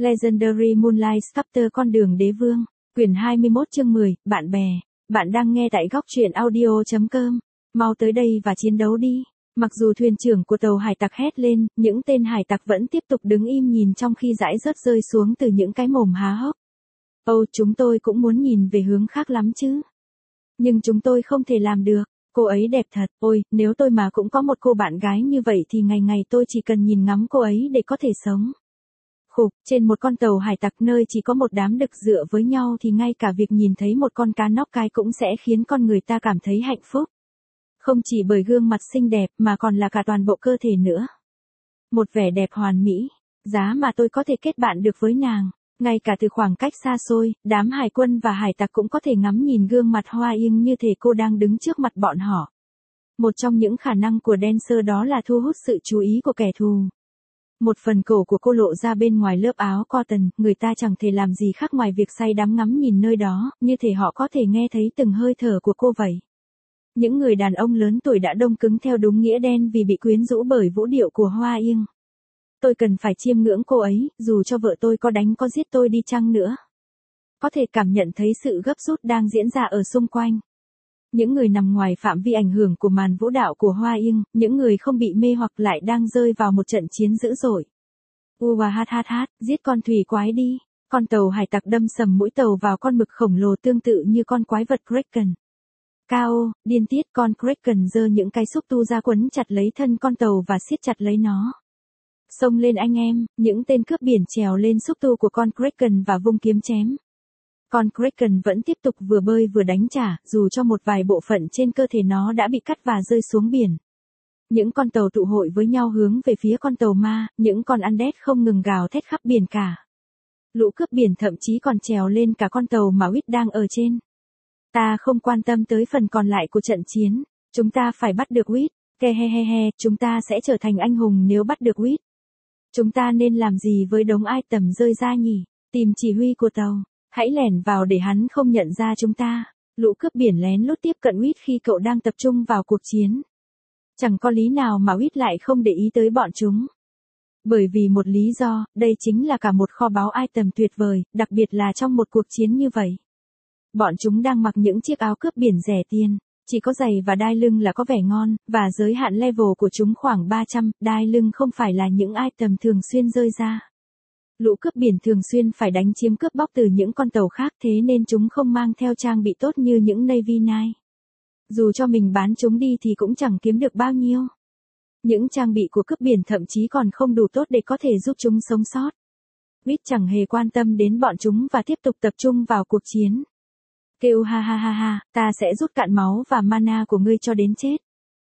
Legendary Moonlight Chapter Con đường đế vương, quyển 21 chương 10, bạn bè. Bạn đang nghe tại góc truyện audio.com. Mau tới đây và chiến đấu đi. Mặc dù thuyền trưởng của tàu hải tặc hét lên, những tên hải tặc vẫn tiếp tục đứng im nhìn trong khi dãi rớt rơi xuống từ những cái mồm há hốc. Ồ, chúng tôi cũng muốn nhìn về hướng khác lắm chứ. Nhưng chúng tôi không thể làm được. Cô ấy đẹp thật, ôi, nếu tôi mà cũng có một cô bạn gái như vậy thì ngày ngày tôi chỉ cần nhìn ngắm cô ấy để có thể sống. Khục, trên một con tàu hải tặc nơi chỉ có một đám đực dựa với nhau thì ngay cả việc nhìn thấy một con cá nóc cái cũng sẽ khiến con người ta cảm thấy hạnh phúc. Không chỉ bởi gương mặt xinh đẹp mà còn là cả toàn bộ cơ thể nữa. Một vẻ đẹp hoàn mỹ, giá mà tôi có thể kết bạn được với nàng. Ngay cả từ khoảng cách xa xôi, đám hải quân và hải tặc cũng có thể ngắm nhìn gương mặt hoa ương như thể cô đang đứng trước mặt bọn họ. Một trong những khả năng của dancer đó là thu hút sự chú ý của kẻ thù. Một phần cổ của cô lộ ra bên ngoài lớp áo cotton, người ta chẳng thể làm gì khác ngoài việc say đắm ngắm nhìn nơi đó, như thể họ có thể nghe thấy từng hơi thở của cô vậy. Những người đàn ông lớn tuổi đã đông cứng theo đúng nghĩa đen vì bị quyến rũ bởi vũ điệu của hoa ương. Tôi cần phải chiêm ngưỡng cô ấy, dù cho vợ tôi có đánh có giết tôi đi chăng nữa. Có thể cảm nhận thấy sự gấp rút đang diễn ra ở xung quanh. Những người nằm ngoài phạm vi ảnh hưởng của màn vũ đạo của hoa ương, những người không bị mê hoặc lại đang rơi vào một trận chiến dữ dội. Giết con thủy quái đi. Con tàu hải tặc đâm sầm mũi tàu vào con mực khổng lồ tương tự như con quái vật Kraken. Cao, điên tiết, con Kraken giơ những cái xúc tu ra quấn chặt lấy thân con tàu và siết chặt lấy nó. Xông lên anh em, những tên cướp biển trèo lên xúc tu của con Kraken và vung kiếm chém. Con Kraken vẫn tiếp tục vừa bơi vừa đánh trả, dù cho một vài bộ phận trên cơ thể nó đã bị cắt và rơi xuống biển. Những con tàu tụ hội với nhau hướng về phía con tàu ma, những con undead không ngừng gào thét khắp biển cả. Lũ cướp biển thậm chí còn trèo lên cả con tàu mà Whit đang ở trên. Ta không quan tâm tới phần còn lại của trận chiến. Chúng ta phải bắt được Whit. Chúng ta sẽ trở thành anh hùng nếu bắt được Whit. Chúng ta nên làm gì với đống item rơi ra nhỉ? Tìm chỉ huy của tàu. Hãy lẻn vào để hắn không nhận ra chúng ta. Lũ cướp biển lén lút tiếp cận Whit khi cậu đang tập trung vào cuộc chiến. Chẳng có lý nào mà Whit lại không để ý tới bọn chúng. Bởi vì một lý do, đây chính là cả một kho báu item tuyệt vời, đặc biệt là trong một cuộc chiến như vậy. Bọn chúng đang mặc những chiếc áo cướp biển rẻ tiền, chỉ có giày và đai lưng là có vẻ ngon, và giới hạn level của chúng khoảng 300, đai lưng không phải là những item thường xuyên rơi ra. Lũ cướp biển thường xuyên phải đánh chiếm cướp bóc từ những con tàu khác thế nên chúng không mang theo trang bị tốt như những Navy Knight. Dù cho mình bán chúng đi thì cũng chẳng kiếm được bao nhiêu. Những trang bị của cướp biển thậm chí còn không đủ tốt để có thể giúp chúng sống sót. Whit chẳng hề quan tâm đến bọn chúng và tiếp tục tập trung vào cuộc chiến. Kêu ha, ta sẽ rút cạn máu và mana của ngươi cho đến chết.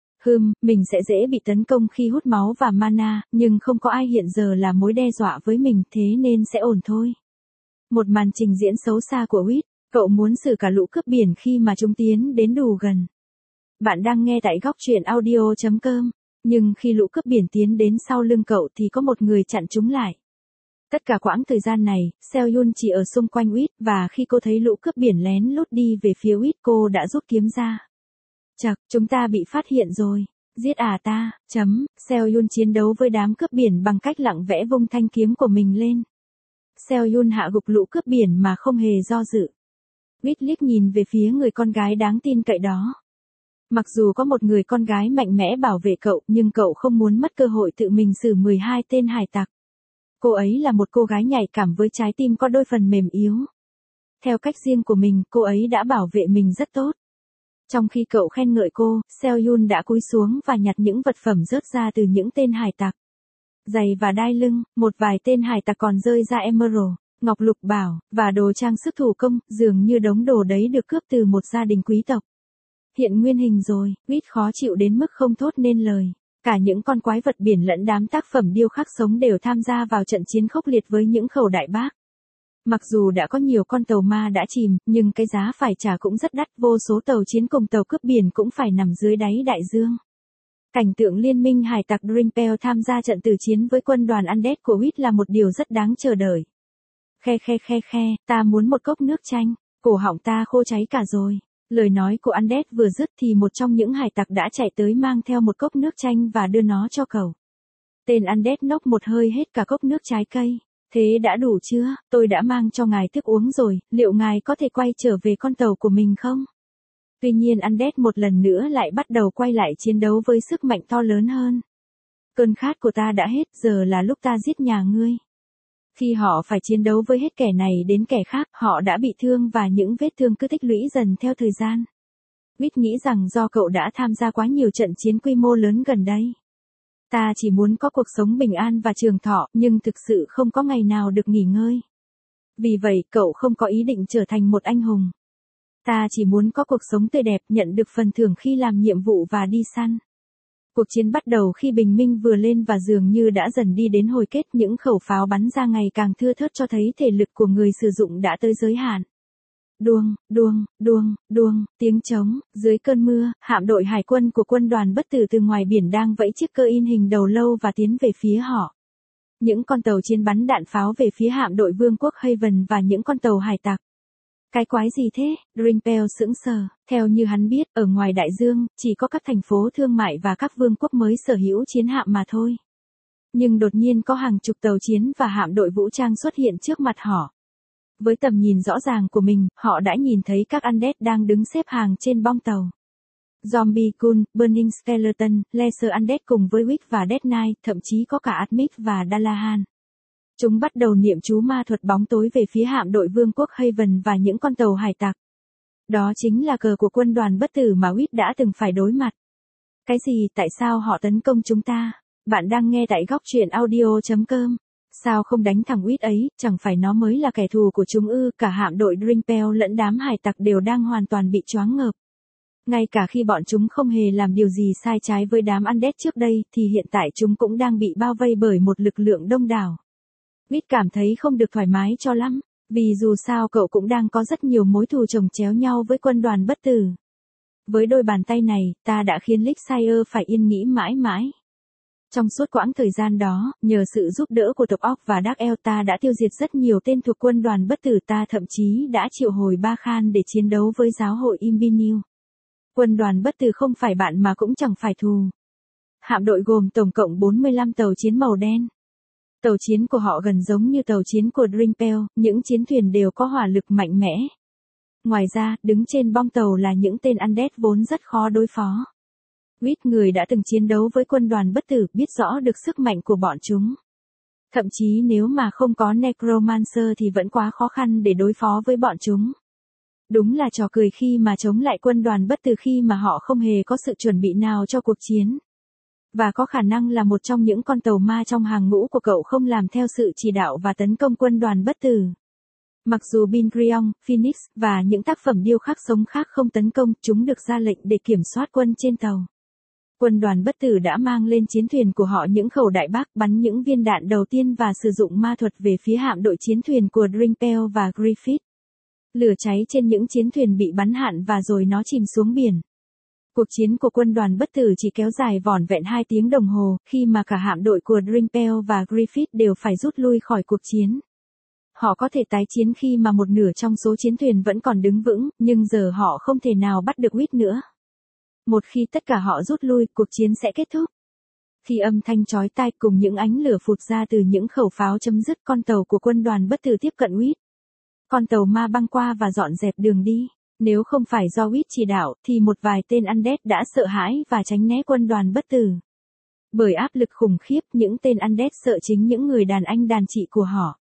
Mình sẽ dễ bị tấn công khi hút máu và mana, nhưng không có ai hiện giờ là mối đe dọa với mình thế nên sẽ ổn thôi. Một màn trình diễn xấu xa của Whit, cậu muốn xử cả lũ cướp biển khi mà chúng tiến đến đủ gần. Bạn đang nghe tại góc truyện audio.com, nhưng khi lũ cướp biển tiến đến sau lưng cậu thì có một người chặn chúng lại. Tất cả quãng thời gian này, Seo-yun chỉ ở xung quanh Whit và khi cô thấy lũ cướp biển lén lút đi về phía Whit cô đã rút kiếm ra. Chậc, chúng ta bị phát hiện rồi. Giết ta, Seo-yun chiến đấu với đám cướp biển bằng cách lặng vẽ vung thanh kiếm của mình lên. Seo-yun hạ gục lũ cướp biển mà không hề do dự. Whit liếc nhìn về phía người con gái đáng tin cậy đó. Mặc dù có một người con gái mạnh mẽ bảo vệ cậu nhưng cậu không muốn mất cơ hội tự mình xử 12 tên hải tặc. Cô ấy là một cô gái nhạy cảm với trái tim có đôi phần mềm yếu. Theo cách riêng của mình, cô ấy đã bảo vệ mình rất tốt. Trong khi cậu khen ngợi cô, Seo-yun đã cúi xuống và nhặt những vật phẩm rớt ra từ những tên hải tặc. Giày và đai lưng, một vài tên hải tặc còn rơi ra emerald, ngọc lục bảo, và đồ trang sức thủ công, dường như đống đồ đấy được cướp từ một gia đình quý tộc. Hiện nguyên hình rồi, Whit khó chịu đến mức không thốt nên lời. Cả những con quái vật biển lẫn đám tác phẩm điêu khắc sống đều tham gia vào trận chiến khốc liệt với những khẩu đại bác. Mặc dù đã có nhiều con tàu ma đã chìm, nhưng cái giá phải trả cũng rất đắt, vô số tàu chiến cùng tàu cướp biển cũng phải nằm dưới đáy đại dương. Cảnh tượng liên minh hải tặc Drimpel tham gia trận tử chiến với quân đoàn undead của Whit là một điều rất đáng chờ đợi. Ta muốn một cốc nước chanh, cổ họng ta khô cháy cả rồi. Lời nói của undead vừa dứt thì một trong những hải tặc đã chạy tới mang theo một cốc nước chanh và đưa nó cho cậu. Tên undead nốc một hơi hết cả cốc nước trái cây. Thế đã đủ chưa, tôi đã mang cho ngài thức uống rồi, liệu ngài có thể quay trở về con tàu của mình không? Tuy nhiên Undead một lần nữa lại bắt đầu quay lại chiến đấu với sức mạnh to lớn hơn. Cơn khát của ta đã hết, giờ là lúc ta giết nhà ngươi. Khi họ phải chiến đấu với hết kẻ này đến kẻ khác, họ đã bị thương và những vết thương cứ tích lũy dần theo thời gian. Whit nghĩ rằng do cậu đã tham gia quá nhiều trận chiến quy mô lớn gần đây. Ta chỉ muốn có cuộc sống bình an và trường thọ, nhưng thực sự không có ngày nào được nghỉ ngơi. Vì vậy, cậu không có ý định trở thành một anh hùng. Ta chỉ muốn có cuộc sống tươi đẹp, nhận được phần thưởng khi làm nhiệm vụ và đi săn. Cuộc chiến bắt đầu khi bình minh vừa lên và dường như đã dần đi đến hồi kết, những khẩu pháo bắn ra ngày càng thưa thớt cho thấy thể lực của người sử dụng đã tới giới hạn. Đuông, đuông, đuông, đuông, tiếng trống, dưới cơn mưa, hạm đội hải quân của quân đoàn bất tử từ ngoài biển đang vẫy chiếc cơ in hình đầu lâu và tiến về phía họ. Những con tàu chiến bắn đạn pháo về phía hạm đội vương quốc Haven và những con tàu hải tặc. Cái quái gì thế? Grimpel sững sờ, theo như hắn biết, ở ngoài đại dương, chỉ có các thành phố thương mại và các vương quốc mới sở hữu chiến hạm mà thôi. Nhưng đột nhiên có hàng chục tàu chiến và hạm đội vũ trang xuất hiện trước mặt họ. Với tầm nhìn rõ ràng của mình, họ đã nhìn thấy các Undead đang đứng xếp hàng trên bong tàu. Zombie Ghoul, Burning Skeleton, Lesser Undead cùng với Wick và Dead Knight, thậm chí có cả Admit và Dalahan. Chúng bắt đầu niệm chú ma thuật bóng tối về phía hạm đội vương quốc Haven và những con tàu hải tặc. Đó chính là cờ của quân đoàn bất tử mà Wick đã từng phải đối mặt. Cái gì, tại sao họ tấn công chúng ta? Bạn đang nghe tại góc truyện audio.com. Sao không đánh thằng Wick ấy, chẳng phải nó mới là kẻ thù của chúng ư? Cả hạm đội Grimpel lẫn đám hải tặc đều đang hoàn toàn bị choáng ngợp. Ngay cả khi bọn chúng không hề làm điều gì sai trái với đám Undead trước đây, thì hiện tại chúng cũng đang bị bao vây bởi một lực lượng đông đảo. Wick cảm thấy không được thoải mái cho lắm, vì dù sao cậu cũng đang có rất nhiều mối thù chồng chéo nhau với quân đoàn bất tử. Với đôi bàn tay này, ta đã khiến Lixire phải yên nghĩ mãi mãi. Trong suốt quãng thời gian đó, nhờ sự giúp đỡ của tộc Orc và Dark Elf ta đã tiêu diệt rất nhiều tên thuộc quân đoàn bất tử, ta thậm chí đã triệu hồi Ba Khan để chiến đấu với giáo hội Imbinil. Quân đoàn bất tử không phải bạn mà cũng chẳng phải thù. Hạm đội gồm tổng cộng 45 tàu chiến màu đen. Tàu chiến của họ gần giống như tàu chiến của Grimpel, những chiến thuyền đều có hỏa lực mạnh mẽ. Ngoài ra, đứng trên bong tàu là những tên Undead vốn rất khó đối phó. Wick, người đã từng chiến đấu với quân đoàn bất tử, biết rõ được sức mạnh của bọn chúng. Thậm chí nếu mà không có Necromancer thì vẫn quá khó khăn để đối phó với bọn chúng. Đúng là trò cười khi mà chống lại quân đoàn bất tử khi mà họ không hề có sự chuẩn bị nào cho cuộc chiến. Và có khả năng là một trong những con tàu ma trong hàng ngũ của cậu không làm theo sự chỉ đạo và tấn công quân đoàn bất tử. Mặc dù Bingrion, Phoenix và những tác phẩm điêu khắc sống khác không tấn công, chúng được ra lệnh để kiểm soát quân trên tàu. Quân đoàn bất tử đã mang lên chiến thuyền của họ những khẩu đại bác, bắn những viên đạn đầu tiên và sử dụng ma thuật về phía hạm đội chiến thuyền của Grimpel và Griffith. Lửa cháy trên những chiến thuyền bị bắn hạn và rồi nó chìm xuống biển. Cuộc chiến của quân đoàn bất tử chỉ kéo dài vỏn vẹn 2 tiếng đồng hồ, khi mà cả hạm đội của Grimpel và Griffith đều phải rút lui khỏi cuộc chiến. Họ có thể tái chiến khi mà một nửa trong số chiến thuyền vẫn còn đứng vững, nhưng giờ họ không thể nào bắt được Wick nữa. Một khi tất cả họ rút lui, cuộc chiến sẽ kết thúc. Khi âm thanh chói tai cùng những ánh lửa phụt ra từ những khẩu pháo chấm dứt, con tàu của quân đoàn bất tử tiếp cận Wick. Con tàu ma băng qua và dọn dẹp đường đi. Nếu không phải do Wick chỉ đạo, thì một vài tên Undead đã sợ hãi và tránh né quân đoàn bất tử. Bởi áp lực khủng khiếp, những tên Undead sợ chính những người đàn anh đàn chị của họ.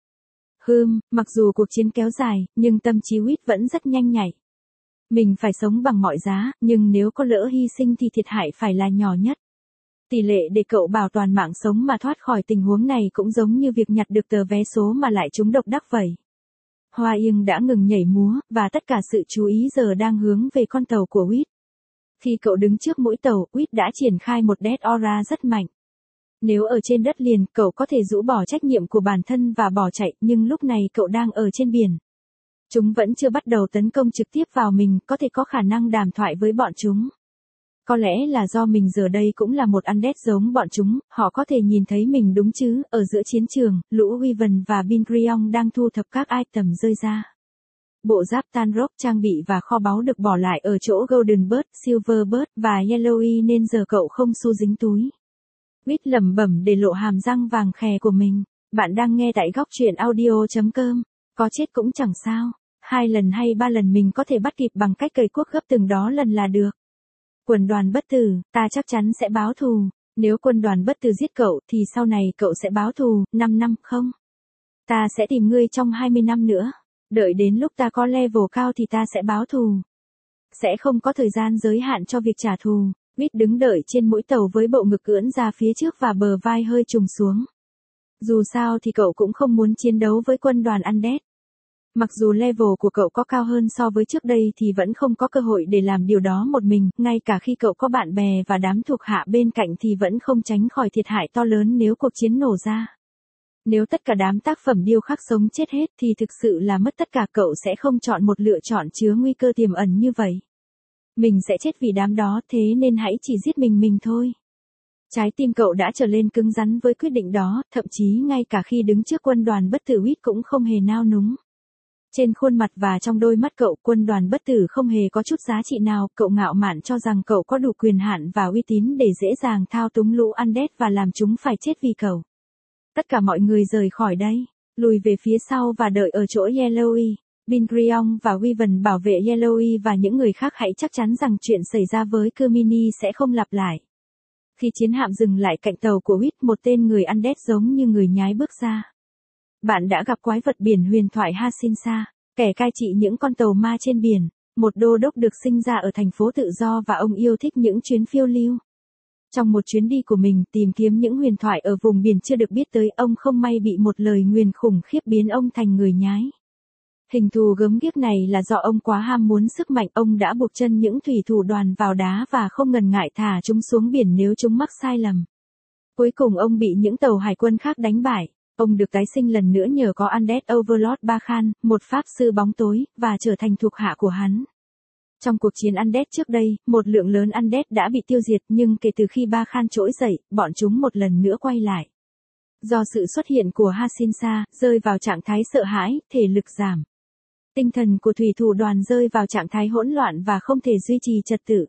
Mặc dù cuộc chiến kéo dài, nhưng tâm trí Wick vẫn rất nhanh nhạy. Mình phải sống bằng mọi giá, nhưng nếu có lỡ hy sinh thì thiệt hại phải là nhỏ nhất. Tỷ lệ để cậu bảo toàn mạng sống mà thoát khỏi tình huống này cũng giống như việc nhặt được tờ vé số mà lại trúng độc đắc vậy. Hoa ương đã ngừng nhảy múa, và tất cả sự chú ý giờ đang hướng về con tàu của Wick. Khi cậu đứng trước mũi tàu, Wick đã triển khai một Death Aura rất mạnh. Nếu ở trên đất liền, cậu có thể rũ bỏ trách nhiệm của bản thân và bỏ chạy, nhưng lúc này cậu đang ở trên biển. Chúng vẫn chưa bắt đầu tấn công trực tiếp vào mình, có thể có khả năng đàm thoại với bọn chúng. Có lẽ là do mình giờ đây cũng là một Undead giống bọn chúng, họ có thể nhìn thấy mình đúng chứ. Ở giữa chiến trường, lũ Wyvern và Bingrion đang thu thập các item rơi ra. Bộ giáp tan rock trang bị và kho báu được bỏ lại ở chỗ Golden Bird, Silver Bird và Yellowy nên giờ cậu không xu dính túi. Wick lẩm bẩm để lộ hàm răng vàng khè của mình. Bạn đang nghe tại góc truyện audio.com. Có chết cũng chẳng sao. 2 lần hay 3 lần mình có thể bắt kịp bằng cách cầy cuốc gấp từng đó lần là được. Quân đoàn bất tử, ta chắc chắn sẽ báo thù. Nếu quân đoàn bất tử giết cậu thì sau này cậu sẽ báo thù, 5 năm không? Ta sẽ tìm ngươi trong 20 năm nữa. Đợi đến lúc ta có level cao thì ta sẽ báo thù. Sẽ không có thời gian giới hạn cho việc trả thù. Whit đứng đợi trên mũi tàu với bộ ngực ưỡn ra phía trước và bờ vai hơi trùng xuống. Dù sao thì cậu cũng không muốn chiến đấu với quân đoàn Undead. Mặc dù level của cậu có cao hơn so với trước đây thì vẫn không có cơ hội để làm điều đó một mình, ngay cả khi cậu có bạn bè và đám thuộc hạ bên cạnh thì vẫn không tránh khỏi thiệt hại to lớn nếu cuộc chiến nổ ra. Nếu tất cả đám tác phẩm điêu khắc sống chết hết thì thực sự là mất tất cả, cậu sẽ không chọn một lựa chọn chứa nguy cơ tiềm ẩn như vậy. Mình sẽ chết vì đám đó, thế nên hãy chỉ giết mình thôi. Trái tim cậu đã trở lên cứng rắn với quyết định đó, thậm chí ngay cả khi đứng trước quân đoàn bất tử, Whit cũng không hề nao núng. Trên khuôn mặt và trong đôi mắt cậu, quân đoàn bất tử không hề có chút giá trị nào, cậu ngạo mạn cho rằng cậu có đủ quyền hạn và uy tín để dễ dàng thao túng lũ Undead và làm chúng phải chết vì cậu. Tất cả mọi người rời khỏi đây, lùi về phía sau và đợi ở chỗ Yellowy. Bingrion và Wyvern bảo vệ Yellowy và những người khác hãy chắc chắn rằng chuyện xảy ra với Kermini sẽ không lặp lại. Khi chiến hạm dừng lại cạnh tàu của Whit, một tên người Undead giống như người nhái bước ra. Bạn đã gặp quái vật biển huyền thoại Hasinsa, kẻ cai trị những con tàu ma trên biển, một đô đốc được sinh ra ở thành phố tự do và ông yêu thích những chuyến phiêu lưu. Trong một chuyến đi của mình tìm kiếm những huyền thoại ở vùng biển chưa được biết tới, ông không may bị một lời nguyền khủng khiếp biến ông thành người nhái. Hình thù gớm ghiếc này là do ông quá ham muốn sức mạnh, ông đã buộc chân những thủy thủ đoàn vào đá và không ngần ngại thả chúng xuống biển nếu chúng mắc sai lầm. Cuối cùng ông bị những tàu hải quân khác đánh bại. Ông được tái sinh lần nữa nhờ có Undead Overlord Bakhan, một pháp sư bóng tối, và trở thành thuộc hạ của hắn. Trong cuộc chiến Undead trước đây, một lượng lớn Undead đã bị tiêu diệt, nhưng kể từ khi Bakhan trỗi dậy, bọn chúng một lần nữa quay lại. Do sự xuất hiện của Hasinsa, rơi vào trạng thái sợ hãi, thể lực giảm. Tinh thần của thủy thủ đoàn rơi vào trạng thái hỗn loạn và không thể duy trì trật tự.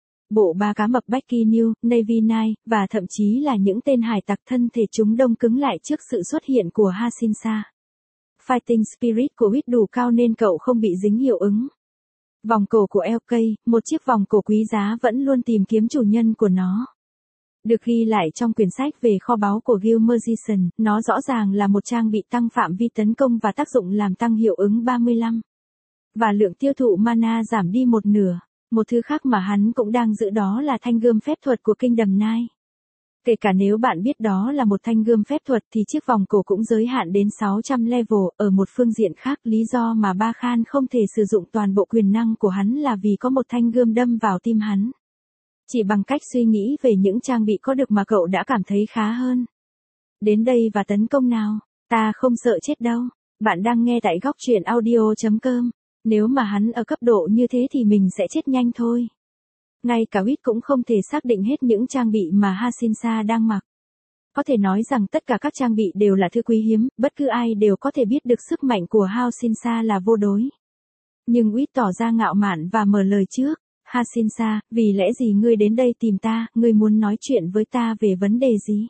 Bộ ba cá mập Becky New, Navy Nine, và thậm chí là những tên hải tặc thân thể chúng đông cứng lại trước sự xuất hiện của Hasinsa. Fighting Spirit của Whit đủ cao nên cậu không bị dính hiệu ứng. Vòng cổ của LK, một chiếc vòng cổ quý giá vẫn luôn tìm kiếm chủ nhân của nó. Được ghi lại trong quyển sách về kho báu của Guild Magician, nó rõ ràng là một trang bị tăng phạm vi tấn công và tác dụng làm tăng hiệu ứng 35. Và lượng tiêu thụ mana giảm đi một nửa. Một thứ khác mà hắn cũng đang giữ đó là thanh gươm phép thuật của Kingdom Knight. Kể cả nếu bạn biết đó là một thanh gươm phép thuật thì chiếc vòng cổ cũng giới hạn đến 600 level. Ở một phương diện khác, lý do mà Bakhan không thể sử dụng toàn bộ quyền năng của hắn là vì có một thanh gươm đâm vào tim hắn. Chỉ bằng cách suy nghĩ về những trang bị có được mà cậu đã cảm thấy khá hơn. Đến đây và tấn công nào, ta không sợ chết đâu. Bạn đang nghe tại góc truyện audio.com. Nếu mà hắn ở cấp độ như thế thì mình sẽ chết nhanh thôi. Ngay cả Whit cũng không thể xác định hết những trang bị mà Hasinsa đang mặc. Có thể nói rằng tất cả các trang bị đều là thứ quý hiếm, bất cứ ai đều có thể biết được sức mạnh của Hasinsa là vô đối. Nhưng Whit tỏ ra ngạo mạn và mở lời trước. Hasinsa, vì lẽ gì ngươi đến đây tìm ta, ngươi muốn nói chuyện với ta về vấn đề gì?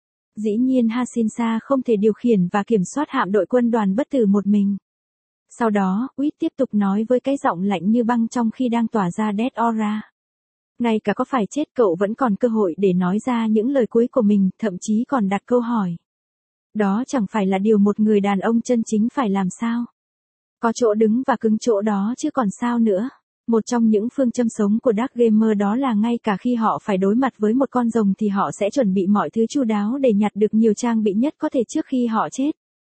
Dĩ nhiên Hasinsa không thể điều khiển và kiểm soát hạm đội quân đoàn bất tử một mình. Sau đó, Whit tiếp tục nói với cái giọng lạnh như băng trong khi đang tỏa ra Death Aura. Ngay cả có phải chết cậu vẫn còn cơ hội để nói ra những lời cuối của mình, thậm chí còn đặt câu hỏi. Đó chẳng phải là điều một người đàn ông chân chính phải làm sao? Có chỗ đứng và cứng chỗ đó chứ còn sao nữa. Một trong những phương châm sống của Dark Gamer đó là ngay cả khi họ phải đối mặt với một con rồng thì họ sẽ chuẩn bị mọi thứ chu đáo để nhặt được nhiều trang bị nhất có thể trước khi họ chết.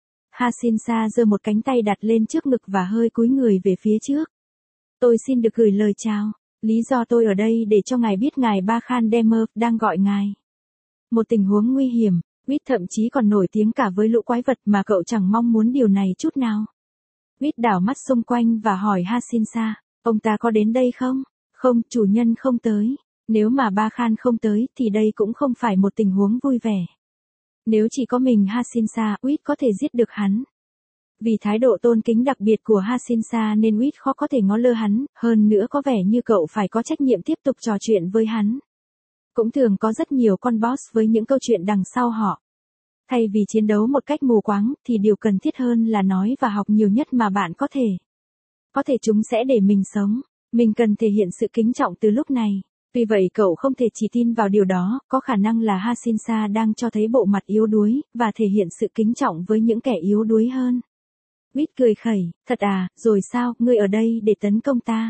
Hasinsa giơ một cánh tay đặt lên trước ngực và hơi cúi người về phía trước. Tôi xin được gửi lời chào. Lý do tôi ở đây để cho ngài biết ngài Bakhan Demer đang gọi ngài. Một tình huống nguy hiểm, Whit thậm chí còn nổi tiếng cả với lũ quái vật mà cậu chẳng mong muốn điều này chút nào. Whit đảo mắt xung quanh và hỏi Hasinsa, ông ta có đến đây không? Không, chủ nhân không tới. Nếu mà Bakhan không tới thì đây cũng không phải một tình huống vui vẻ. Nếu chỉ có mình Hasinsa, Whit có thể giết được hắn. Vì thái độ tôn kính đặc biệt của Hasinsa nên Whit khó có thể ngó lơ hắn, hơn nữa có vẻ như cậu phải có trách nhiệm tiếp tục trò chuyện với hắn. Cũng thường có rất nhiều con boss với những câu chuyện đằng sau họ. Thay vì chiến đấu một cách mù quáng, thì điều cần thiết hơn là nói và học nhiều nhất mà bạn có thể. Có thể chúng sẽ để mình sống. Mình cần thể hiện sự kính trọng từ lúc này. Tuy vậy cậu không thể chỉ tin vào điều đó, có khả năng là Hashinsa đang cho thấy bộ mặt yếu đuối, và thể hiện sự kính trọng với những kẻ yếu đuối hơn. Quýt cười khẩy, thật à, rồi sao, ngươi ở đây để tấn công ta.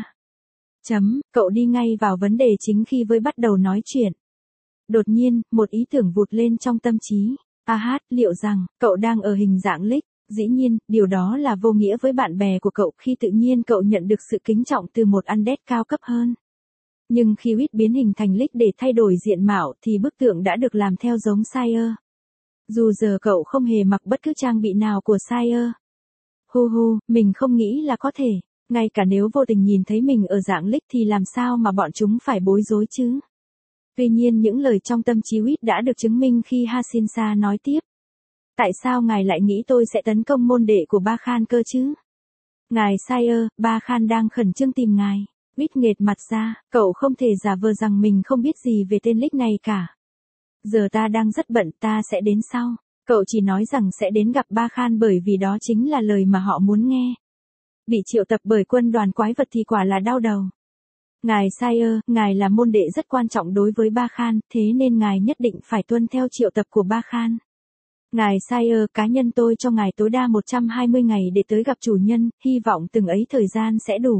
Cậu đi ngay vào vấn đề chính khi với bắt đầu nói chuyện. Đột nhiên, một ý tưởng vụt lên trong tâm trí. Liệu rằng, cậu đang ở hình dạng Lick? Dĩ nhiên, điều đó là vô nghĩa với bạn bè của cậu khi tự nhiên cậu nhận được sự kính trọng từ một undead cao cấp hơn. Nhưng khi Quýt biến hình thành Lick để thay đổi diện mạo thì bức tượng đã được làm theo giống Sire. Dù giờ cậu không hề mặc bất cứ trang bị nào của Sire. Mình không nghĩ là có thể. Ngay cả nếu vô tình nhìn thấy mình ở dạng Lick thì làm sao mà bọn chúng phải bối rối chứ? Tuy nhiên những lời trong tâm trí Quýt đã được chứng minh khi Hashinsa nói tiếp. Tại sao ngài lại nghĩ tôi sẽ tấn công môn đệ của Ba Khan cơ chứ? Ngài Sire, Ba Khan đang khẩn trương tìm ngài. Quýt nghệt mặt ra, cậu không thể giả vờ rằng mình không biết gì về tên Lick này cả. Giờ ta đang rất bận, ta sẽ đến sau. Cậu chỉ nói rằng sẽ đến gặp Ba Khan bởi vì đó chính là lời mà họ muốn nghe. Bị triệu tập bởi quân đoàn quái vật thì quả là đau đầu. Ngài Sire, ngài là môn đệ rất quan trọng đối với Ba Khan, thế nên ngài nhất định phải tuân theo triệu tập của Ba Khan. Ngài Sire, cá nhân tôi cho ngài tối đa 120 ngày để tới gặp chủ nhân, hy vọng từng ấy thời gian sẽ đủ.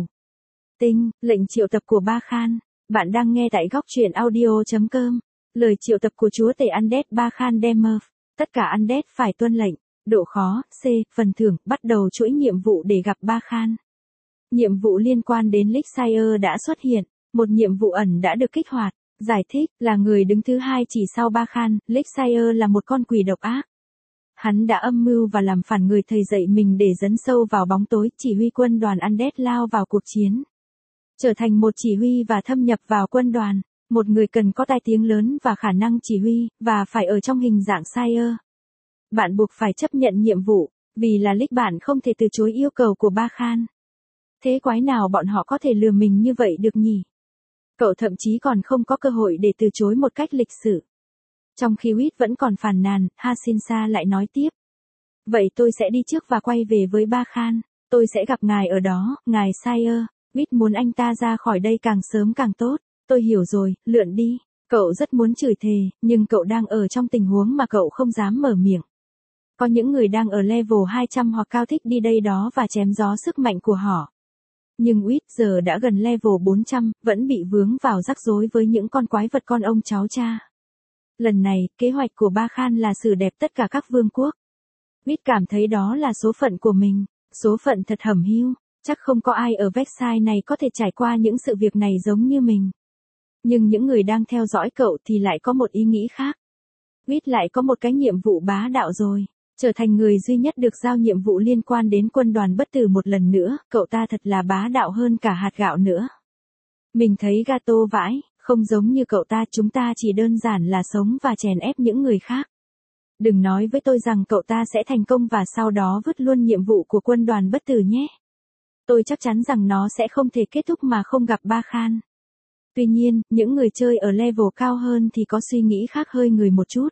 Lệnh triệu tập của Ba Khan. Bạn đang nghe tại góc truyện audio.com. Lời triệu tập của chúa tể Undead Ba Khan Demerf. Tất cả Undead phải tuân lệnh. Độ khó, C, phần thưởng, bắt đầu chuỗi nhiệm vụ để gặp Ba Khan. Nhiệm vụ liên quan đến Lick Sire đã xuất hiện. Một nhiệm vụ ẩn đã được kích hoạt. Giải thích, là người đứng thứ hai chỉ sau Ba Khan, Lick Sire là một con quỷ độc ác. Hắn đã âm mưu và làm phản người thầy dạy mình để dấn sâu vào bóng tối, chỉ huy quân đoàn Undead lao vào cuộc chiến. Trở thành một chỉ huy và thâm nhập vào quân đoàn, một người cần có tai tiếng lớn và khả năng chỉ huy, và phải ở trong hình dạng Sire. Bạn buộc phải chấp nhận nhiệm vụ, vì là Lick bạn không thể từ chối yêu cầu của Ba Khan. Thế quái nào bọn họ có thể lừa mình như vậy được nhỉ? Cậu thậm chí còn không có cơ hội để từ chối một cách lịch sự. Trong khi Quýt vẫn còn phàn nàn, Hashinsa lại nói tiếp. Vậy tôi sẽ đi trước và quay về với Ba Khan. Tôi sẽ gặp ngài ở đó, ngài Sire. Quýt muốn anh ta ra khỏi đây càng sớm càng tốt. Tôi hiểu rồi, lượn đi. Cậu rất muốn chửi thề, nhưng cậu đang ở trong tình huống mà cậu không dám mở miệng. Có những người đang ở level 200 hoặc cao thích đi đây đó và chém gió sức mạnh của họ. Nhưng Quýt giờ đã gần level 400, vẫn bị vướng vào rắc rối với những con quái vật con ông cháu cha. Lần này, kế hoạch của Ba Khan là xử đẹp tất cả các vương quốc. Quýt cảm thấy đó là số phận của mình. Số phận thật hẩm hiu. Chắc không có ai ở Vexai này có thể trải qua những sự việc này giống như mình. Nhưng những người đang theo dõi cậu thì lại có một ý nghĩ khác. Quýt lại có một cái nhiệm vụ bá đạo rồi. Trở thành người duy nhất được giao nhiệm vụ liên quan đến quân đoàn bất tử một lần nữa, cậu ta thật là bá đạo hơn cả hạt gạo nữa. Mình thấy gato vãi, không giống như cậu ta, chúng ta chỉ đơn giản là sống và chèn ép những người khác. Đừng nói với tôi rằng cậu ta sẽ thành công và sau đó vứt luôn nhiệm vụ của quân đoàn bất tử nhé. Tôi chắc chắn rằng nó sẽ không thể kết thúc mà không gặp Ba Khan. Tuy nhiên, những người chơi ở level cao hơn thì có suy nghĩ khác hơi người một chút.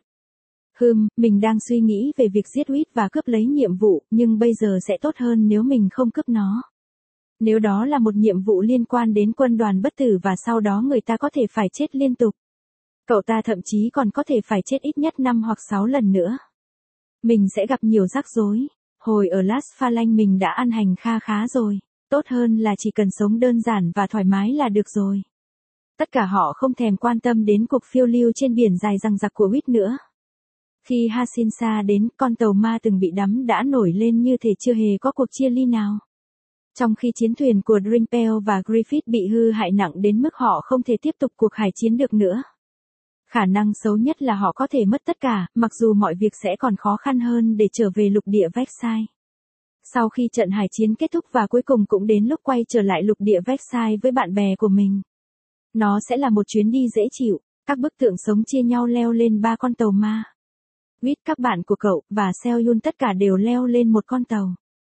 Mình đang suy nghĩ về việc giết Quýt và cướp lấy nhiệm vụ, nhưng bây giờ sẽ tốt hơn nếu mình không cướp nó. Nếu đó là một nhiệm vụ liên quan đến quân đoàn bất tử và sau đó người ta có thể phải chết liên tục. Cậu ta thậm chí còn có thể phải chết ít nhất 5 hoặc 6 lần nữa. Mình sẽ gặp nhiều rắc rối. Hồi ở Las Phalanx mình đã ăn hành kha khá rồi. Tốt hơn là chỉ cần sống đơn giản và thoải mái là được rồi. Tất cả họ không thèm quan tâm đến cuộc phiêu lưu trên biển dài dằng dặc của Quýt nữa. Khi Hashinsa đến, con tàu ma từng bị đắm đã nổi lên như thể chưa hề có cuộc chia ly nào. Trong khi chiến thuyền của Drimpel và Griffith bị hư hại nặng đến mức họ không thể tiếp tục cuộc hải chiến được nữa. Khả năng xấu nhất là họ có thể mất tất cả, mặc dù mọi việc sẽ còn khó khăn hơn để trở về lục địa Vexai. Sau khi trận hải chiến kết thúc và cuối cùng cũng đến lúc quay trở lại lục địa Vexai với bạn bè của mình. Nó sẽ là một chuyến đi dễ chịu, các bức tượng sống chia nhau leo lên 3 con tàu ma. Quýt, các bạn của cậu, và Seoyun tất cả đều leo lên một con tàu.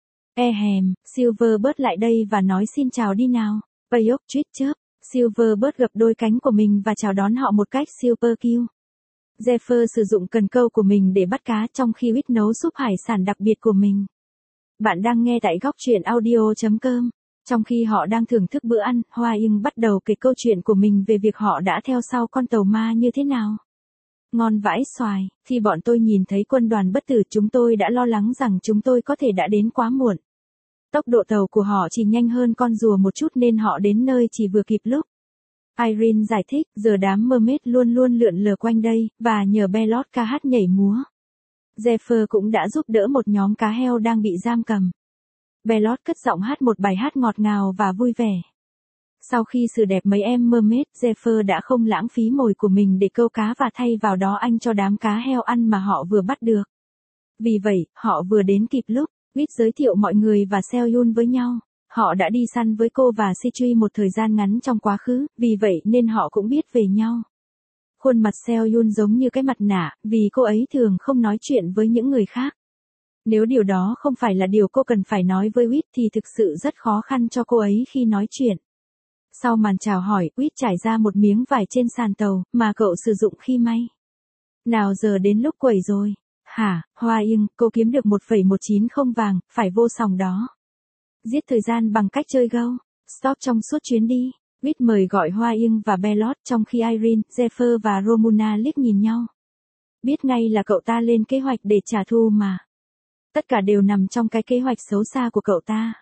Silverbird lại đây và nói xin chào đi nào. Payok tweet chớp. Silverbird gập đôi cánh của mình và chào đón họ một cách super cute. Zephyr sử dụng cần câu của mình để bắt cá trong khi Whit nấu súp hải sản đặc biệt của mình. Bạn đang nghe tại góc truyện audio.com. Trong khi họ đang thưởng thức bữa ăn, Hoa Yên bắt đầu kể câu chuyện của mình về việc họ đã theo sau con tàu ma như thế nào. Ngon vãi xoài, khi bọn tôi nhìn thấy quân đoàn bất tử chúng tôi đã lo lắng rằng chúng tôi có thể đã đến quá muộn. Tốc độ tàu của họ chỉ nhanh hơn con rùa một chút nên họ đến nơi chỉ vừa kịp lúc. Irene giải thích, giờ đám mermaid luôn luôn lượn lờ quanh đây, và nhờ Bellot ca hát nhảy múa. Zephyr cũng đã giúp đỡ một nhóm cá heo đang bị giam cầm. Bellot cất giọng hát một bài hát ngọt ngào và vui vẻ. Sau khi xử đẹp mấy em mermaid, Zephyr đã không lãng phí mồi của mình để câu cá và thay vào đó anh cho đám cá heo ăn mà họ vừa bắt được. Vì vậy, họ vừa đến kịp lúc. Whit giới thiệu mọi người và Seo-yun với nhau. Họ đã đi săn với cô và Si-truy một thời gian ngắn trong quá khứ, vì vậy nên họ cũng biết về nhau. Khuôn mặt Seo-yun giống như cái mặt nạ, vì cô ấy thường không nói chuyện với những người khác. Nếu điều đó không phải là điều cô cần phải nói với Whit thì thực sự rất khó khăn cho cô ấy khi nói chuyện. Sau màn chào hỏi, Whit trải ra một miếng vải trên sàn tàu, mà cậu sử dụng khi may. Nào giờ đến lúc quẩy rồi. Hả, Hoa Yên, cô kiếm được 1,190 vàng, phải vô sòng đó. Giết thời gian bằng cách chơi Go. Stop trong suốt chuyến đi. Whit mời gọi Hoa Yên và Bellot trong khi Irene, Zephyr và Romuna liếc nhìn nhau. Biết ngay là cậu ta lên kế hoạch để trả thù mà. Tất cả đều nằm trong cái kế hoạch xấu xa của cậu ta.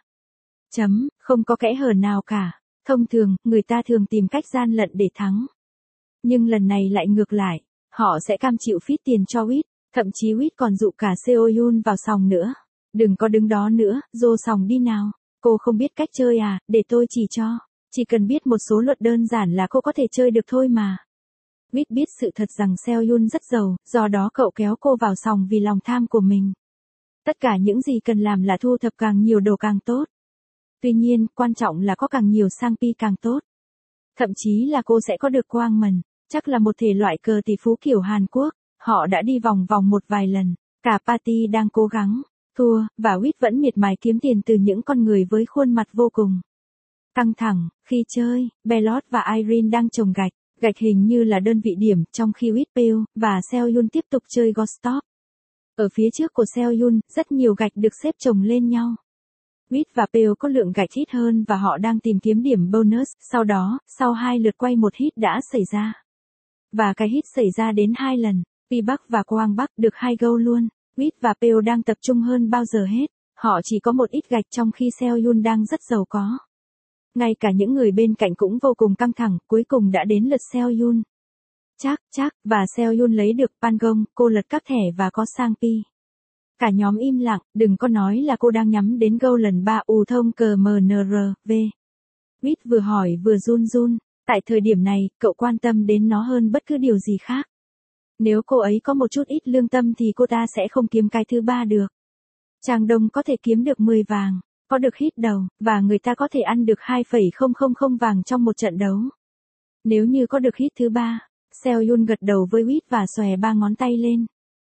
Không có kẽ hở nào cả. Thông thường, người ta thường tìm cách gian lận để thắng. Nhưng lần này lại ngược lại. Họ sẽ cam chịu phít tiền cho Whit. Thậm chí Whit còn dụ cả Seo-yun vào sòng nữa. Đừng có đứng đó nữa, dô sòng đi nào. Cô không biết cách chơi à, để tôi chỉ cho. Chỉ cần biết một số luật đơn giản là cô có thể chơi được thôi mà. Whit biết sự thật rằng Seo-yun rất giàu, do đó cậu kéo cô vào sòng vì lòng tham của mình. Tất cả những gì cần làm là thu thập càng nhiều đồ càng tốt. Tuy nhiên, quan trọng là có càng nhiều sang pi càng tốt. Thậm chí là cô sẽ có được quang mần, chắc là một thể loại cờ tỷ phú kiểu Hàn Quốc. Họ đã đi vòng vòng một vài lần, cả party đang cố gắng thua, và Whit vẫn miệt mài kiếm tiền từ những con người với khuôn mặt vô cùng căng thẳng. Khi chơi, Bellot và Irene đang chồng gạch hình như là đơn vị điểm, trong khi Whit Pale và Seo-yun tiếp tục chơi Go Stop. Ở phía trước của Seo-yun, rất nhiều gạch được xếp chồng lên nhau. Whit và Pale có lượng gạch ít hơn và họ đang tìm kiếm điểm bonus, sau đó, sau 2 lượt quay một hit đã xảy ra. Và cái hit xảy ra đến 2 lần. Pi Bắc và Quang Bắc được 2 gâu luôn. Whit và Pale đang tập trung hơn bao giờ hết. Họ chỉ có một ít gạch trong khi Seo-yun đang rất giàu có. Ngay cả những người bên cạnh cũng vô cùng căng thẳng, cuối cùng đã đến lượt Seo-yun. Chắc, và Seo-yun lấy được Pangong, cô lật các thẻ và có sang Pi. Cả nhóm im lặng, đừng có nói là cô đang nhắm đến gâu lần 3 thông cờ MNRV. Whit vừa hỏi vừa run. Tại thời điểm này, cậu quan tâm đến nó hơn bất cứ điều gì khác. Nếu cô ấy có một chút ít lương tâm thì cô ta sẽ không kiếm cái thứ 3 được. Trang Đông có thể kiếm được 10 vàng, có được hit đầu, và người ta có thể ăn được 2,000 vàng trong một trận đấu. Nếu như có được hit thứ 3, Seo-yun gật đầu với Whit và xòe 3 ngón tay lên.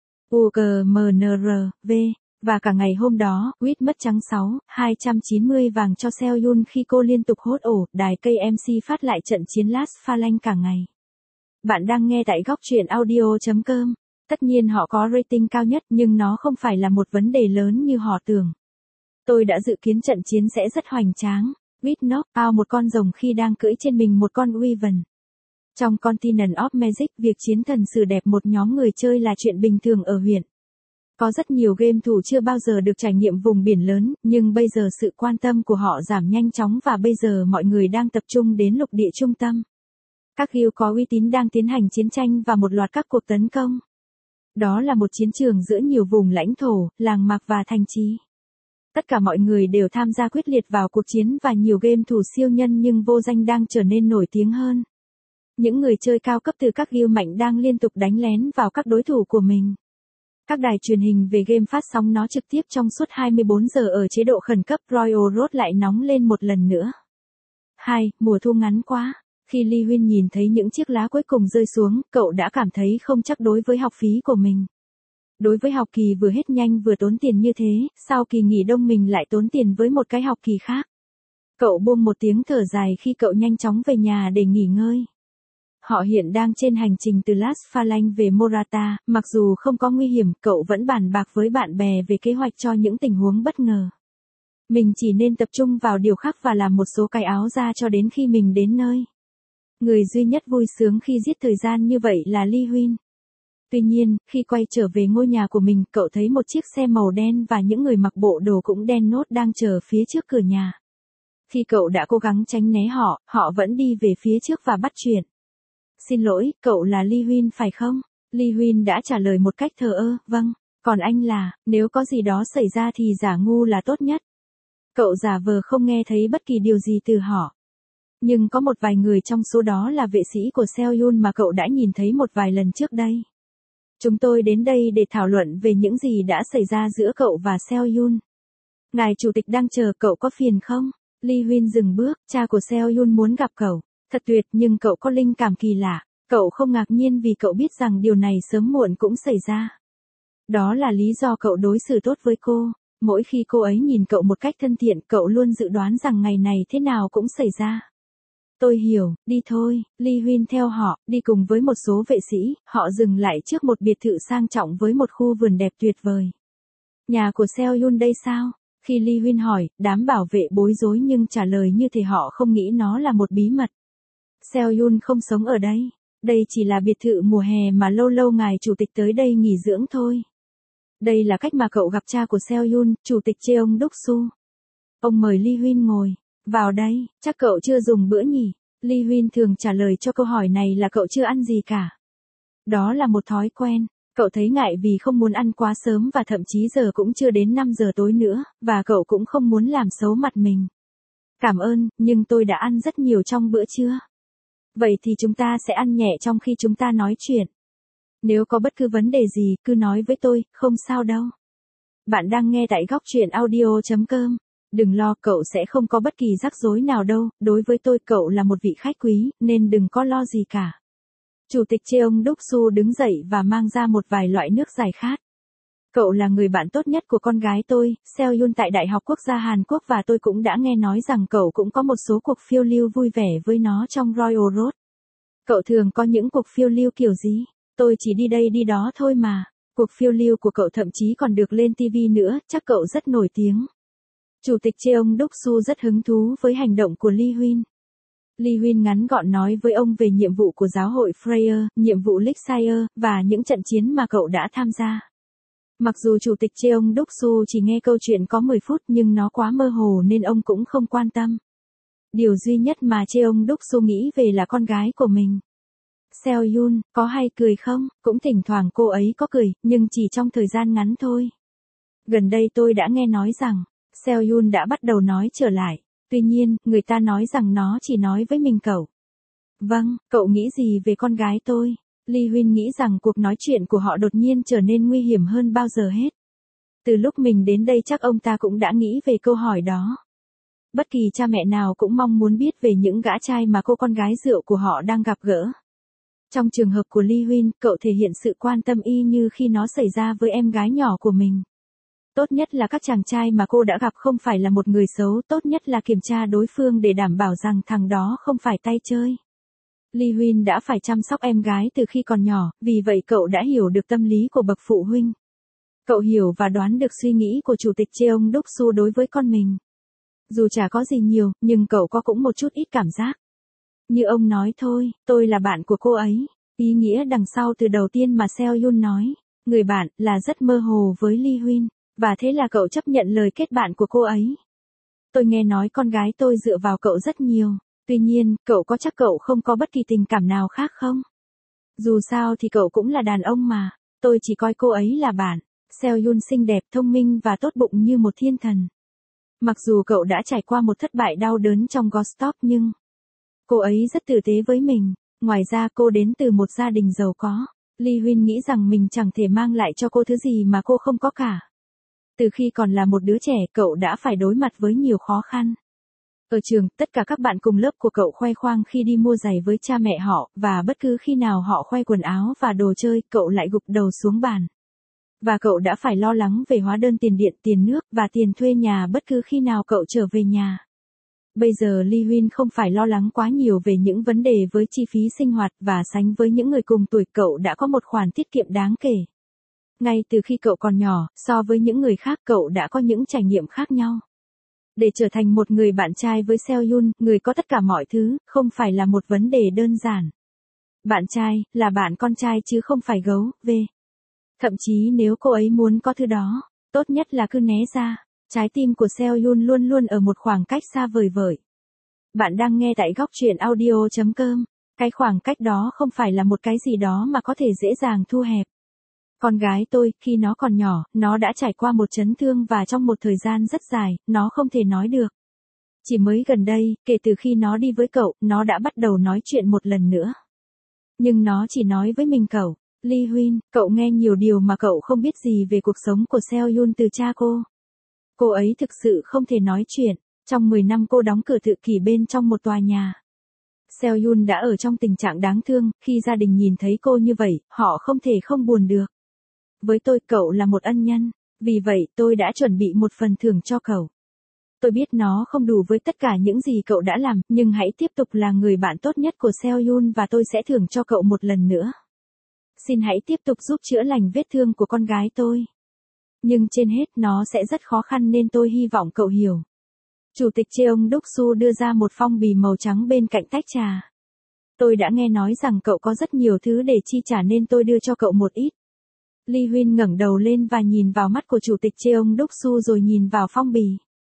UGMNRV, và cả ngày hôm đó, Whit mất trắng 290 vàng cho Seo-yun khi cô liên tục hốt ổ, đài cây MC phát lại trận chiến Last Phalanx cả ngày. Bạn đang nghe tại góc truyện audio.com. Tất nhiên họ có rating cao nhất nhưng nó không phải là một vấn đề lớn như họ tưởng. Tôi đã dự kiến trận chiến sẽ rất hoành tráng. Whit knock out một con rồng khi đang cưỡi trên mình một con Wyvern. Trong Continent of Magic, việc chiến thần xử đẹp một nhóm người chơi là chuyện bình thường ở huyện. Có rất nhiều game thủ chưa bao giờ được trải nghiệm vùng biển lớn, nhưng bây giờ sự quan tâm của họ giảm nhanh chóng và bây giờ mọi người đang tập trung đến lục địa trung tâm. Các guild có uy tín đang tiến hành chiến tranh và một loạt các cuộc tấn công. Đó là một chiến trường giữa nhiều vùng lãnh thổ, làng mạc và thành trì. Tất cả mọi người đều tham gia quyết liệt vào cuộc chiến và nhiều game thủ siêu nhân nhưng vô danh đang trở nên nổi tiếng hơn. Những người chơi cao cấp từ các guild mạnh đang liên tục đánh lén vào các đối thủ của mình. Các đài truyền hình về game phát sóng nó trực tiếp trong suốt 24 giờ ở chế độ khẩn cấp. Royal Road lại nóng lên một lần nữa. 2. Mùa thu ngắn quá. Khi Lee Huyên nhìn thấy những chiếc lá cuối cùng rơi xuống, cậu đã cảm thấy không chắc đối với học phí của mình. Đối với học kỳ vừa hết nhanh vừa tốn tiền như thế, sau kỳ nghỉ đông mình lại tốn tiền với một cái học kỳ khác. Cậu buông một tiếng thở dài khi cậu nhanh chóng về nhà để nghỉ ngơi. Họ hiện đang trên hành trình từ Las Falang về Morata, mặc dù không có nguy hiểm, cậu vẫn bàn bạc với bạn bè về kế hoạch cho những tình huống bất ngờ. Mình chỉ nên tập trung vào điều khác và làm một số cái áo ra cho đến khi mình đến nơi. Người duy nhất vui sướng khi giết thời gian như vậy là Lee Huynh. Tuy nhiên, khi quay trở về ngôi nhà của mình, cậu thấy một chiếc xe màu đen và những người mặc bộ đồ cũng đen nốt đang chờ phía trước cửa nhà. Khi cậu đã cố gắng tránh né họ, họ vẫn đi về phía trước và bắt chuyện. Xin lỗi, cậu là Lee Huynh phải không? Lee Huynh đã trả lời một cách thờ ơ, vâng. Còn anh là, nếu có gì đó xảy ra thì giả ngu là tốt nhất. Cậu giả vờ không nghe thấy bất kỳ điều gì từ họ. Nhưng có một vài người trong số đó là vệ sĩ của Seoyun mà cậu đã nhìn thấy một vài lần trước đây. Chúng tôi đến đây để thảo luận về những gì đã xảy ra giữa cậu và Seoyun. Ngài chủ tịch đang chờ, cậu có phiền không? Lee Huynh dừng bước, cha của Seoyun muốn gặp cậu. Thật tuyệt, nhưng cậu có linh cảm kỳ lạ. Cậu không ngạc nhiên vì cậu biết rằng điều này sớm muộn cũng xảy ra. Đó là lý do cậu đối xử tốt với cô. Mỗi khi cô ấy nhìn cậu một cách thân thiện, cậu luôn dự đoán rằng ngày này thế nào cũng xảy ra. Tôi hiểu, đi thôi. Lee Huynh theo họ, đi cùng với một số vệ sĩ, họ dừng lại trước một biệt thự sang trọng với một khu vườn đẹp tuyệt vời. Nhà của Seoyun đây sao? Khi Lee Huynh hỏi, đám bảo vệ bối rối nhưng trả lời như thể họ không nghĩ nó là một bí mật. Seoyun không sống ở đây. Đây chỉ là biệt thự mùa hè mà lâu lâu ngài chủ tịch tới đây nghỉ dưỡng thôi. Đây là cách mà cậu gặp cha của Seoyun, chủ tịch Cheong Duk-su. Ông mời Lee Huynh ngồi. Vào đây, chắc cậu chưa dùng bữa nhỉ? Lee Huynh thường trả lời cho câu hỏi này là cậu chưa ăn gì cả. Đó là một thói quen. Cậu thấy ngại vì không muốn ăn quá sớm và thậm chí giờ cũng chưa đến 5 giờ tối nữa, và cậu cũng không muốn làm xấu mặt mình. Cảm ơn, nhưng tôi đã ăn rất nhiều trong bữa trưa. Vậy thì chúng ta sẽ ăn nhẹ trong khi chúng ta nói chuyện. Nếu có bất cứ vấn đề gì, cứ nói với tôi, không sao đâu. Bạn đang nghe tại góc truyện audio.com. Đừng lo, cậu sẽ không có bất kỳ rắc rối nào đâu, đối với tôi cậu là một vị khách quý, nên đừng có lo gì cả. Chủ tịch Cheong Duk-su đứng dậy và mang ra một vài loại nước giải khát. Cậu là người bạn tốt nhất của con gái tôi, Seoyun tại Đại học Quốc gia Hàn Quốc và tôi cũng đã nghe nói rằng cậu cũng có một số cuộc phiêu lưu vui vẻ với nó trong Royal Road. Cậu thường có những cuộc phiêu lưu kiểu gì? Tôi chỉ đi đây đi đó thôi mà. Cuộc phiêu lưu của cậu thậm chí còn được lên TV nữa, chắc cậu rất nổi tiếng. Chủ tịch Cheong Duk-su rất hứng thú với hành động của Lee Huynh. Lee Huynh ngắn gọn nói với ông về nhiệm vụ của giáo hội Freya, nhiệm vụ Lixire, và những trận chiến mà cậu đã tham gia. Mặc dù chủ tịch Cheong Duk-su chỉ nghe câu chuyện có 10 phút nhưng nó quá mơ hồ nên ông cũng không quan tâm. Điều duy nhất mà Cheong Duk-su nghĩ về là con gái của mình. Seoyun, có hay cười không? Cũng thỉnh thoảng cô ấy có cười, nhưng chỉ trong thời gian ngắn thôi. Gần đây tôi đã nghe nói rằng, Seoyun đã bắt đầu nói trở lại. Tuy nhiên, người ta nói rằng nó chỉ nói với mình cậu. Vâng, cậu nghĩ gì về con gái tôi? Lee Huynh nghĩ rằng cuộc nói chuyện của họ đột nhiên trở nên nguy hiểm hơn bao giờ hết. Từ lúc mình đến đây chắc ông ta cũng đã nghĩ về câu hỏi đó. Bất kỳ cha mẹ nào cũng mong muốn biết về những gã trai mà cô con gái rượu của họ đang gặp gỡ. Trong trường hợp của Lee Huynh, cậu thể hiện sự quan tâm y như khi nó xảy ra với em gái nhỏ của mình. Tốt nhất là các chàng trai mà cô đã gặp không phải là một người xấu, tốt nhất là kiểm tra đối phương để đảm bảo rằng thằng đó không phải tay chơi. Lee Huynh đã phải chăm sóc em gái từ khi còn nhỏ, vì vậy cậu đã hiểu được tâm lý của bậc phụ huynh. Cậu hiểu và đoán được suy nghĩ của chủ tịch Cheong Duk-su đối với con mình. Dù chả có gì nhiều, nhưng cậu có cũng một chút ít cảm giác. Như ông nói thôi, tôi là bạn của cô ấy. Ý nghĩa đằng sau từ đầu tiên mà Seoyun nói, người bạn, là rất mơ hồ với Lee Huynh. Và thế là cậu chấp nhận lời kết bạn của cô ấy. Tôi nghe nói con gái tôi dựa vào cậu rất nhiều. Tuy nhiên, cậu có chắc cậu không có bất kỳ tình cảm nào khác không? Dù sao thì cậu cũng là đàn ông mà. Tôi chỉ coi cô ấy là bạn. Seoyun xinh đẹp, thông minh và tốt bụng như một thiên thần. Mặc dù cậu đã trải qua một thất bại đau đớn trong Gostop nhưng cô ấy rất tử tế với mình. Ngoài ra cô đến từ một gia đình giàu có. Lee Huynh nghĩ rằng mình chẳng thể mang lại cho cô thứ gì mà cô không có cả. Từ khi còn là một đứa trẻ, cậu đã phải đối mặt với nhiều khó khăn. Ở trường, tất cả các bạn cùng lớp của cậu khoe khoang khi đi mua giày với cha mẹ họ, và bất cứ khi nào họ khoe quần áo và đồ chơi, cậu lại gục đầu xuống bàn. Và cậu đã phải lo lắng về hóa đơn tiền điện, tiền nước, và tiền thuê nhà bất cứ khi nào cậu trở về nhà. Bây giờ Lee Huyên không phải lo lắng quá nhiều về những vấn đề với chi phí sinh hoạt và sánh với những người cùng tuổi cậu đã có một khoản tiết kiệm đáng kể. Ngay từ khi cậu còn nhỏ, so với những người khác cậu đã có những trải nghiệm khác nhau. Để trở thành một người bạn trai với Seohyun, người có tất cả mọi thứ, không phải là một vấn đề đơn giản. Bạn trai, là bạn con trai chứ không phải gấu, Thậm chí nếu cô ấy muốn có thứ đó, tốt nhất là cứ né ra. Trái tim của Seohyun luôn luôn ở một khoảng cách xa vời vợi. Bạn đang nghe tại góc truyện audio.com. Cái khoảng cách đó không phải là một cái gì đó mà có thể dễ dàng thu hẹp. Con gái tôi, khi nó còn nhỏ, nó đã trải qua một chấn thương và trong một thời gian rất dài, nó không thể nói được. Chỉ mới gần đây, kể từ khi nó đi với cậu, nó đã bắt đầu nói chuyện một lần nữa. Nhưng nó chỉ nói với mình cậu. Lee Huyên, cậu nghe nhiều điều mà cậu không biết gì về cuộc sống của Seohyun từ cha cô. Cô ấy thực sự không thể nói chuyện. Trong 10 năm cô đóng cửa tự kỷ bên trong một tòa nhà. Seohyun đã ở trong tình trạng đáng thương, khi gia đình nhìn thấy cô như vậy, họ không thể không buồn được. Với tôi, cậu là một ân nhân. Vì vậy, tôi đã chuẩn bị một phần thưởng cho cậu. Tôi biết nó không đủ với tất cả những gì cậu đã làm, nhưng hãy tiếp tục là người bạn tốt nhất của Seohyun và tôi sẽ thưởng cho cậu một lần nữa. Xin hãy tiếp tục giúp chữa lành vết thương của con gái tôi. Nhưng trên hết nó sẽ rất khó khăn nên tôi hy vọng cậu hiểu. Chủ tịch Cheong Duk-su đưa ra một phong bì màu trắng bên cạnh tách trà. Tôi đã nghe nói rằng cậu có rất nhiều thứ để chi trả nên tôi đưa cho cậu một ít. Lee Huyên ngẩng đầu lên và nhìn vào mắt của chủ tịch Cheong Duk-su rồi nhìn vào phong bì.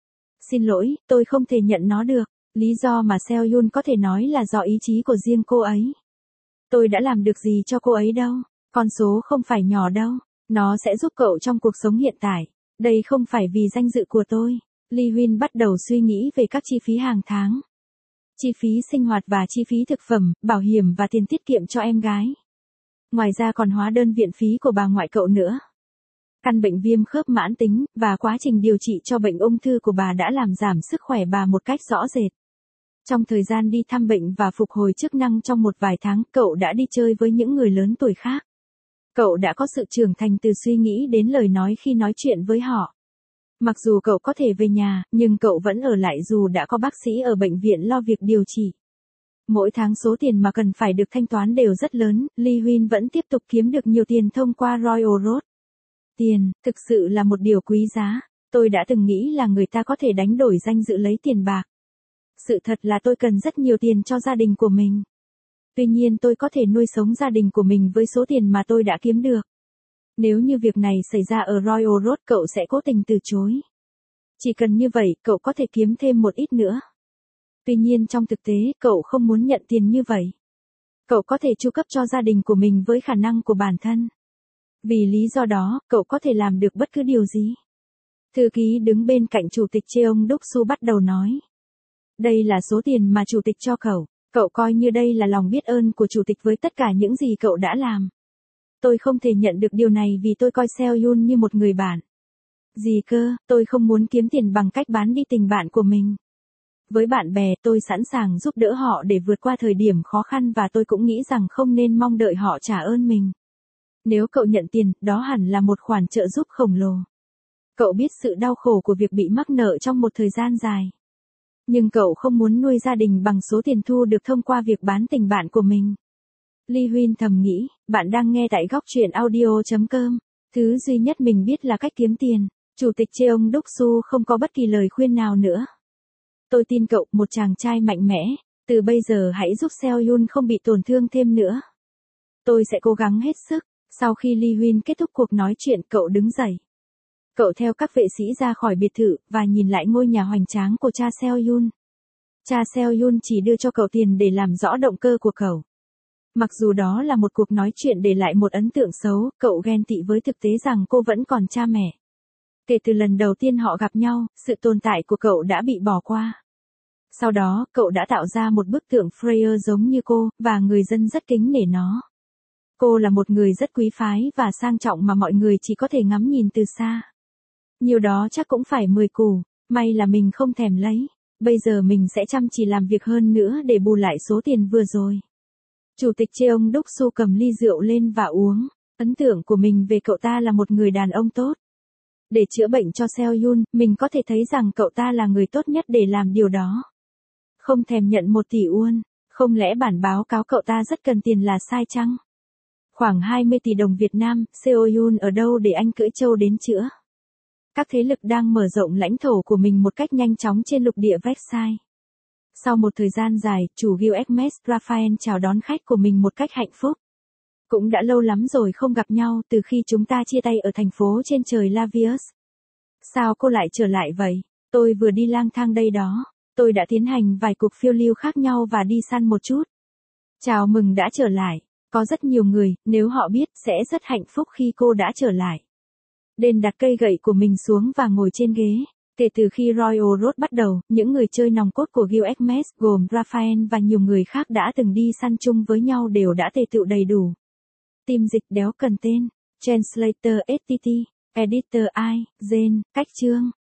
Xin lỗi, tôi không thể nhận nó được. Lý do mà Seohyun có thể nói là do ý chí của riêng cô ấy. Tôi đã làm được gì cho cô ấy đâu. Con số không phải nhỏ đâu. Nó sẽ giúp cậu trong cuộc sống hiện tại. Đây không phải vì danh dự của tôi. Lee Huyên bắt đầu suy nghĩ về các chi phí hàng tháng. Chi phí sinh hoạt và chi phí thực phẩm, bảo hiểm và tiền tiết kiệm cho em gái. Ngoài ra còn hóa đơn viện phí của bà ngoại cậu nữa. Căn bệnh viêm khớp mãn tính, và quá trình điều trị cho bệnh ung thư của bà đã làm giảm sức khỏe bà một cách rõ rệt. Trong thời gian đi thăm bệnh và phục hồi chức năng trong một vài tháng, cậu đã đi chơi với những người lớn tuổi khác. Cậu đã có sự trưởng thành từ suy nghĩ đến lời nói khi nói chuyện với họ. Mặc dù cậu có thể về nhà, nhưng cậu vẫn ở lại dù đã có bác sĩ ở bệnh viện lo việc điều trị. Mỗi tháng số tiền mà cần phải được thanh toán đều rất lớn, Lee Huyên vẫn tiếp tục kiếm được nhiều tiền thông qua Royal Road. Tiền, thực sự là một điều quý giá. Tôi đã từng nghĩ là người ta có thể đánh đổi danh dự lấy tiền bạc. Sự thật là tôi cần rất nhiều tiền cho gia đình của mình. Tuy nhiên tôi có thể nuôi sống gia đình của mình với số tiền mà tôi đã kiếm được. Nếu như việc này xảy ra ở Royal Road cậu sẽ cố tình từ chối. Chỉ cần như vậy cậu có thể kiếm thêm một ít nữa. Tuy nhiên trong thực tế cậu không muốn nhận tiền như vậy. Cậu có thể chu cấp cho gia đình của mình với khả năng của bản thân. Vì lý do đó, cậu có thể làm được bất cứ điều gì. Thư ký đứng bên cạnh chủ tịch Cheong Duk-su bắt đầu nói. Đây là số tiền mà chủ tịch cho cậu. Cậu coi như đây là lòng biết ơn của chủ tịch với tất cả những gì cậu đã làm. Tôi không thể nhận được điều này vì tôi coi Seohyun như một người bạn. Gì cơ, tôi không muốn kiếm tiền bằng cách bán đi tình bạn của mình. Với bạn bè, tôi sẵn sàng giúp đỡ họ để vượt qua thời điểm khó khăn và tôi cũng nghĩ rằng không nên mong đợi họ trả ơn mình. Nếu cậu nhận tiền, đó hẳn là một khoản trợ giúp khổng lồ. Cậu biết sự đau khổ của việc bị mắc nợ trong một thời gian dài. Nhưng cậu không muốn nuôi gia đình bằng số tiền thu được thông qua việc bán tình bạn của mình. Lee Huyên thầm nghĩ, bạn đang nghe tại góc truyện audio.com. Thứ duy nhất mình biết là cách kiếm tiền. Chủ tịch Cheong Duk-su không có bất kỳ lời khuyên nào nữa. Tôi tin cậu, một chàng trai mạnh mẽ. Từ bây giờ hãy giúp Seohyun không bị tổn thương thêm nữa. Tôi sẽ cố gắng hết sức. Sau khi Lee Huyên kết thúc cuộc nói chuyện cậu đứng dậy. Cậu theo các vệ sĩ ra khỏi biệt thự, và nhìn lại ngôi nhà hoành tráng của cha Seohyun. Cha Seohyun chỉ đưa cho cậu tiền để làm rõ động cơ của cậu. Mặc dù đó là một cuộc nói chuyện để lại một ấn tượng xấu, cậu ghen tị với thực tế rằng cô vẫn còn cha mẹ. Kể từ lần đầu tiên họ gặp nhau, sự tồn tại của cậu đã bị bỏ qua. Sau đó, cậu đã tạo ra một bức tượng Freya giống như cô, và người dân rất kính nể nó. Cô là một người rất quý phái và sang trọng mà mọi người chỉ có thể ngắm nhìn từ xa. Nhiều đó chắc cũng phải 10 củ, may là mình không thèm lấy. Bây giờ mình sẽ chăm chỉ làm việc hơn nữa để bù lại số tiền vừa rồi. Chủ tịch Cheong Duk-su cầm ly rượu lên và uống. Ấn tượng của mình về cậu ta là một người đàn ông tốt. Để chữa bệnh cho Seohyun, mình có thể thấy rằng cậu ta là người tốt nhất để làm điều đó. Không thèm nhận 1 tỷ won. Không lẽ bản báo cáo cậu ta rất cần tiền là sai chăng? Khoảng 20 tỷ đồng Việt Nam, Seoul ở đâu để anh cưỡi trâu đến chữa? Các thế lực đang mở rộng lãnh thổ của mình một cách nhanh chóng trên lục địa Versailles. Sau một thời gian dài, chủ Gil Hermes Raphael chào đón khách của mình một cách hạnh phúc. Cũng đã lâu lắm rồi không gặp nhau từ khi chúng ta chia tay ở thành phố trên trời Lavius. Sao cô lại trở lại vậy? Tôi vừa đi lang thang đây đó. Tôi đã tiến hành vài cuộc phiêu lưu khác nhau và đi săn một chút. Chào mừng đã trở lại. Có rất nhiều người, nếu họ biết, sẽ rất hạnh phúc khi cô đã trở lại. Den đặt cây gậy của mình xuống và ngồi trên ghế. Kể từ khi Royal Road bắt đầu, những người chơi nòng cốt của Gil Hermes gồm Raphael và nhiều người khác đã từng đi săn chung với nhau đều đã tề tựu đầy đủ. Team dịch đéo cần tên. Translator STT. Editor I. Zen. Cách chương.